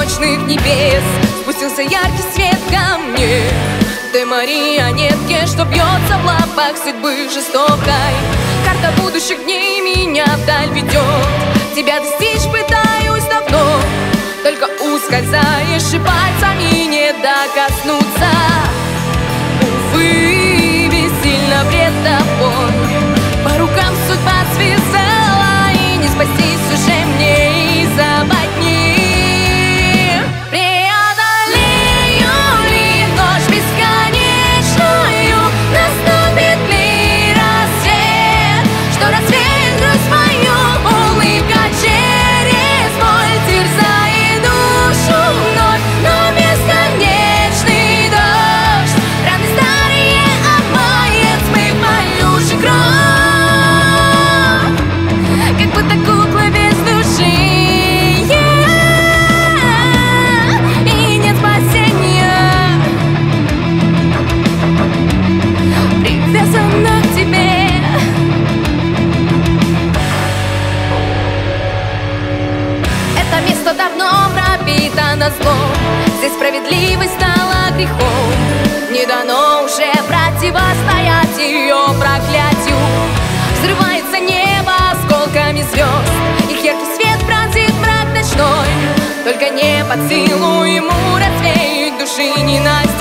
ночных небес спустился яркий свет ко мне. Ты марионетки, что бьется в лапах судьбы жестокой. Карта будущих дней меня вдаль ведет. Тебя достичь пытаюсь давно, только ускользаешь и пальцами не докоснуться. Увы, бессильно бредопон, по рукам судьба связала, и не спастись уже мне из западни. Давно пропитано злом, здесь справедливость стала грехом. Не дано уже противостоять ее проклятию. Взрывается небо осколками звезд, их яркий свет пронзит мрак ночной. Только не под силу ему развеять души ненависть.